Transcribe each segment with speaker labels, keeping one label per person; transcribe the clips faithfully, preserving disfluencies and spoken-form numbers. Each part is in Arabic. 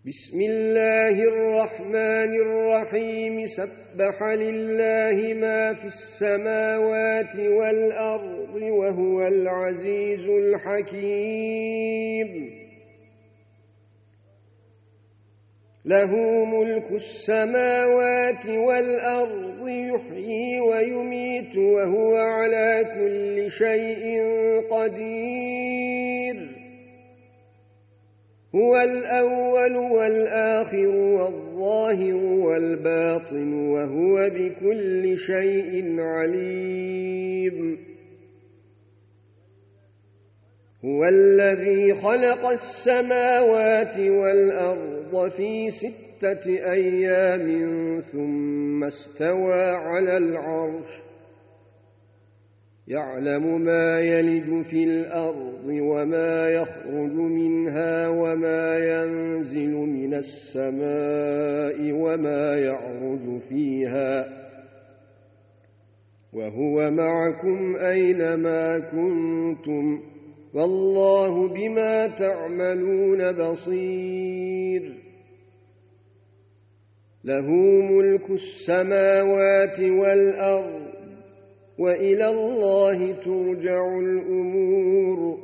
Speaker 1: بسم الله الرحمن الرحيم سبح لله ما في السماوات والأرض وهو العزيز الحكيم له ملك السماوات والأرض يحيي ويميت وهو على كل شيء قدير هو الأول والآخر والظاهر والباطن وهو بكل شيء عليم هو الذي خلق السماوات والأرض في ستة أيام ثم استوى على العرش يعلم ما يلج في الأرض وما يخرج منها وما ينزل من السماء وما يعرج فيها وهو معكم أينما كنتم والله بما تعملون بصير له ملك السماوات والأرض وإلى الله ترجع الأمور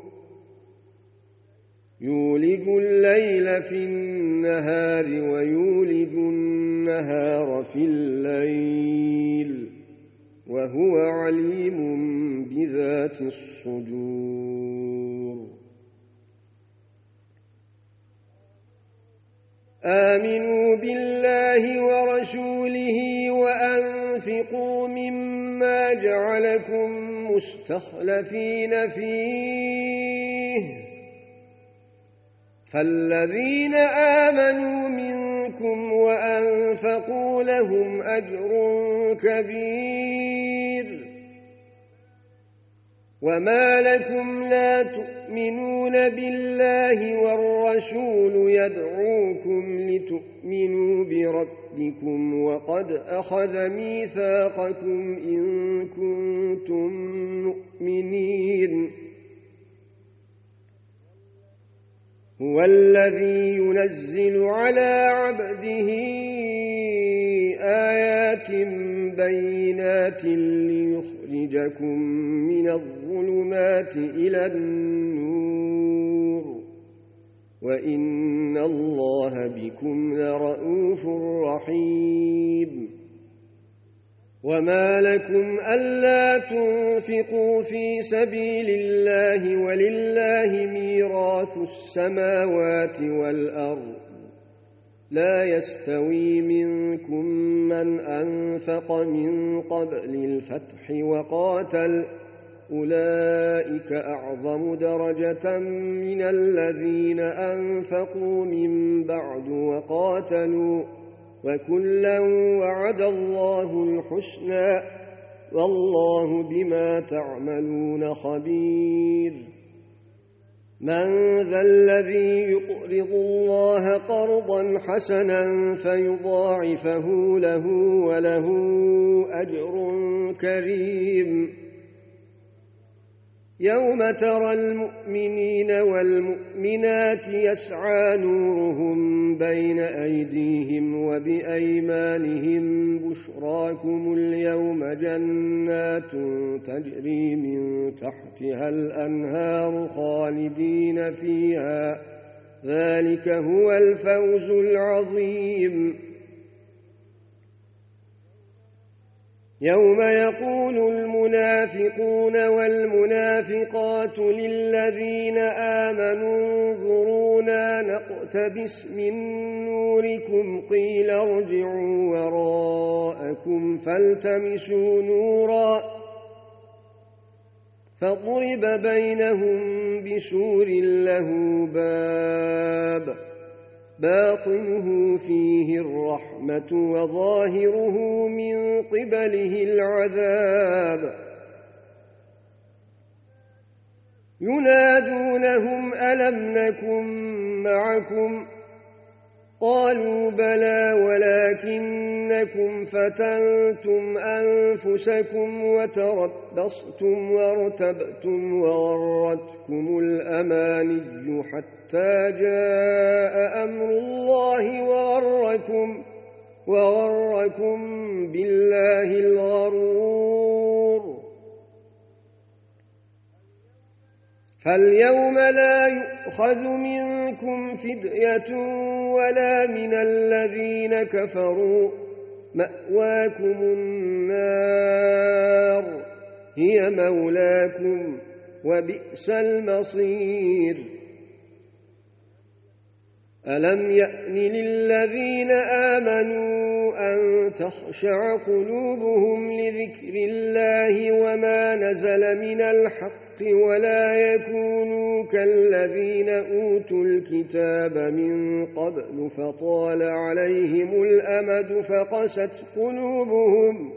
Speaker 1: يولج الليل في النهار ويولج النهار في الليل وهو عليم بذات الصدور آمنوا بالله ورسوله وأنفقوا مما جعلكم مستخلفين فيه فالذين آمنوا منكم وأنفقوا لهم أجر كبير وما لكم لا تؤمنون بالله والرسول يدعوكم لتؤمنوا بربكم وقد أخذ ميثاقكم إن كنتم مؤمنين هو الذي ينزل على عبده آيات بينات ليخرجكم من الظلمات إلى النور وإن الله بكم لرءوف رحيم وما لكم ألا تنفقوا في سبيل الله ولله ميراث السماوات والأرض لا يستوي منكم من أنفق من قبل الفتح وقاتل أولئك أعظم درجة من الذين أنفقوا من بعد وقاتلوا وكلا وعد الله الحسنى والله بما تعملون خبير من ذا الذي يقرض الله قرضا حسنا فيضاعفه له وله أجر كريم يوم ترى المؤمنين والمؤمنات يسعى نورهم بين أيديهم وبأيمانهم بشراكم اليوم جنات تجري من تحتها الأنهار خالدين فيها ذلك هو الفوز العظيم يوم يقول المنافقون والمنافقات للذين آمنوا انظرونا نقتبس من نوركم قيل ارجعوا وراءكم فالتمسوا نورا فضرب بينهم بسور له باب باطنه فيه الرحمة وظاهره من قبله العذاب ينادونهم ألم نكن معكم قالوا بلى ولكنكم فتنتم أنفسكم وتربصتم وارتبتم وغرتكم الأماني حتى جاء أمر الله وغركم, وغركم بالله الغرور. فاليوم لا يؤخذ منكم فدية ولا من الذين كفروا، مأواكم النار هي مولاكم وبئس المصير. ألم يأن للذين آمنوا أن تخشع قلوبهم لذكر الله وما نزل من الحق ولا يكونوا كالذين أوتوا الكتاب من قبل فطال عليهم الأمد فقست قلوبهم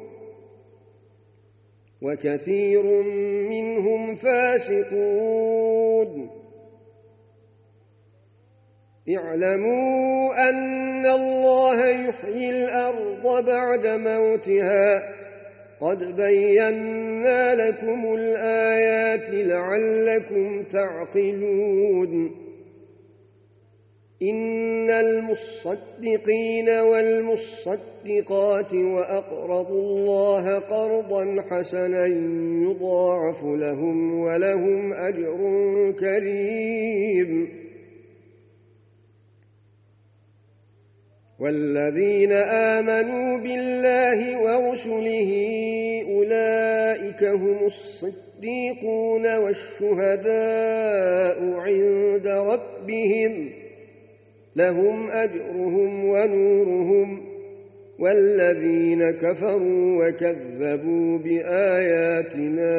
Speaker 1: وكثير منهم فاسقون. اعلموا أن الله يحيي الأرض بعد موتها، قد بينا لكم الآيات لعلكم تعقلون. إن المصدقين والمصدقات وأقرضوا الله قرضا حسنا يضاعف لهم ولهم أجر كريم. والذين آمنوا بالله ورسله أولئك هم الصديقون والشهداء عند ربهم لهم أجرهم ونورهم. والذين كفروا وكذبوا بآياتنا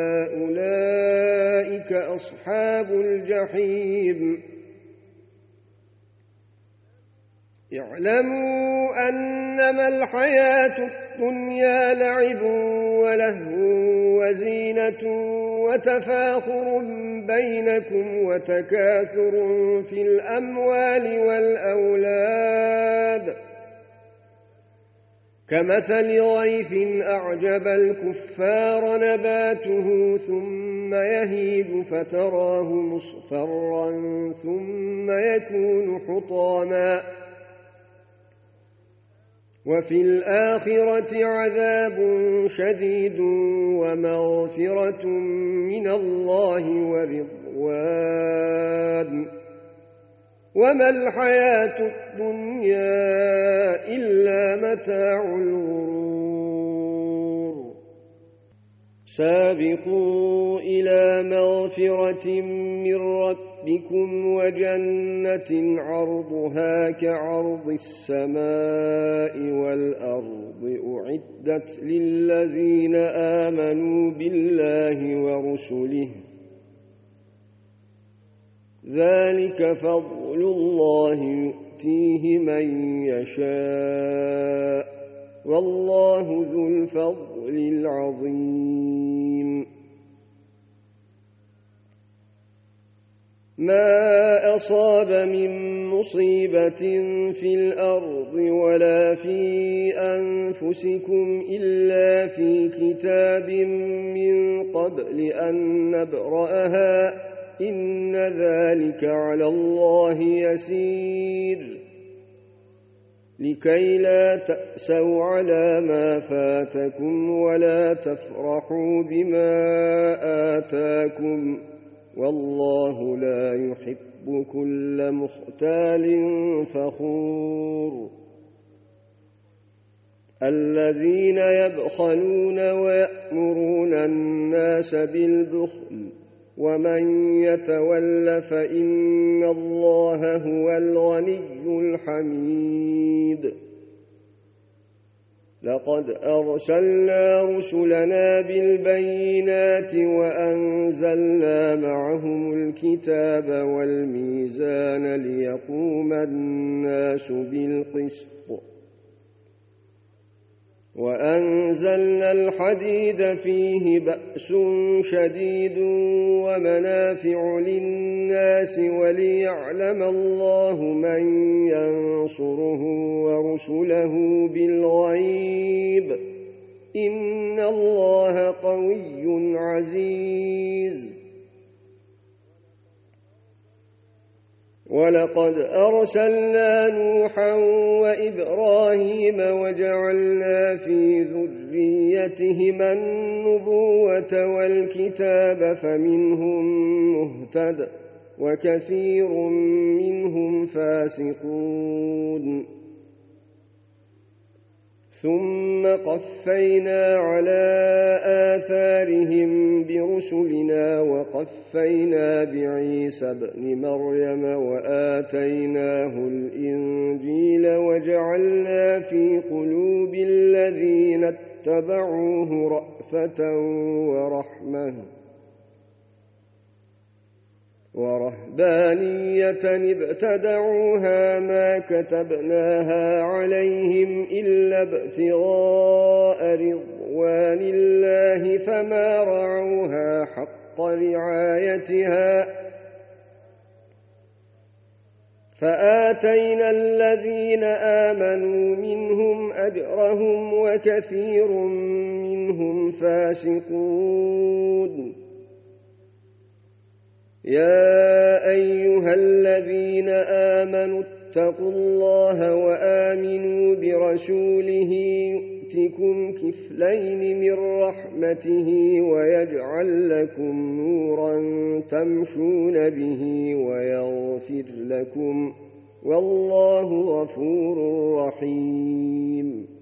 Speaker 1: أولئك أصحاب الجحيم. اعلموا أنما الحياة الدنيا لعب ولهو وزينة وتفاخر بينكم وتكاثر في الأموال والأولاد كمثل غيث أعجب الكفار نباته ثم يهيج فتراه مصفرا ثم يكون حطاما وفي الآخرة عذاب شديد ومغفرة من الله ورضوان وما الحياة الدنيا إلا متاع الغرور. سابقوا إلى مغفرة من ربكم وجنة عرضها كعرض السماء والأرض أعدت للذين آمنوا بالله ورسله ذلك فضل الله يؤتيه من يشاء والله ذو الفضل العظيم. ما أصاب من مصيبة في الأرض ولا في أنفسكم إلا في كتاب من قبل أن نبرأها إن ذلك على الله يسير. لكي لا تأسوا على ما فاتكم ولا تفرحوا بما آتاكم والله لا يحب كل مختال فخور. الذين يبخلون ويأمرون الناس بالبخل ومن يتول فإن الله هو الغني الحميد. لقد أرسلنا رسلنا بالبينات وأنزلنا معهم الكتاب والميزان ليقوم الناس بالقسط وأنزلنا الحديد فيه بأس شديد ومنافع للناس وليعلم الله من ينصره ورسله بالغيب إن الله قوي عزيز. ولقد أرسلنا نوحا وإبراهيم وجعلنا في ذريتهما النبوة والكتاب فمنهم مهتد وكثير منهم فاسقون ثم قفينا على آثارهم برسلنا وقفينا بعيسى ابن مريم وآتيناه الإنجيل وجعلنا في قلوب الذين اتبعوه رأفة ورحمة ورهبانية ابتدعوها ما كتبناها عليهم إلا ابتغاء رضوان الله فما رعوها حق رعايتها فآتينا الذين آمنوا منهم أجرهم وكثير منهم فاسقون يا أيها الذين آمنوا اتقوا الله وآمنوا برسوله يؤتكم كفلين من رحمته ويجعل لكم نورا تمشون به ويغفر لكم والله غفور رحيم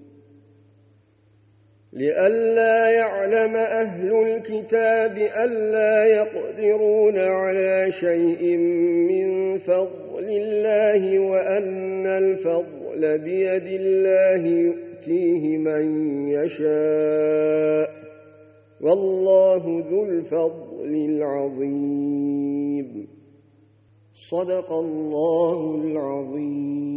Speaker 1: لئلا يعلم أهل الكتاب ألا يقدرون على شيء من فضل الله وأن الفضل بيد الله يؤتيه من يشاء والله ذو الفضل العظيم صدق الله العظيم.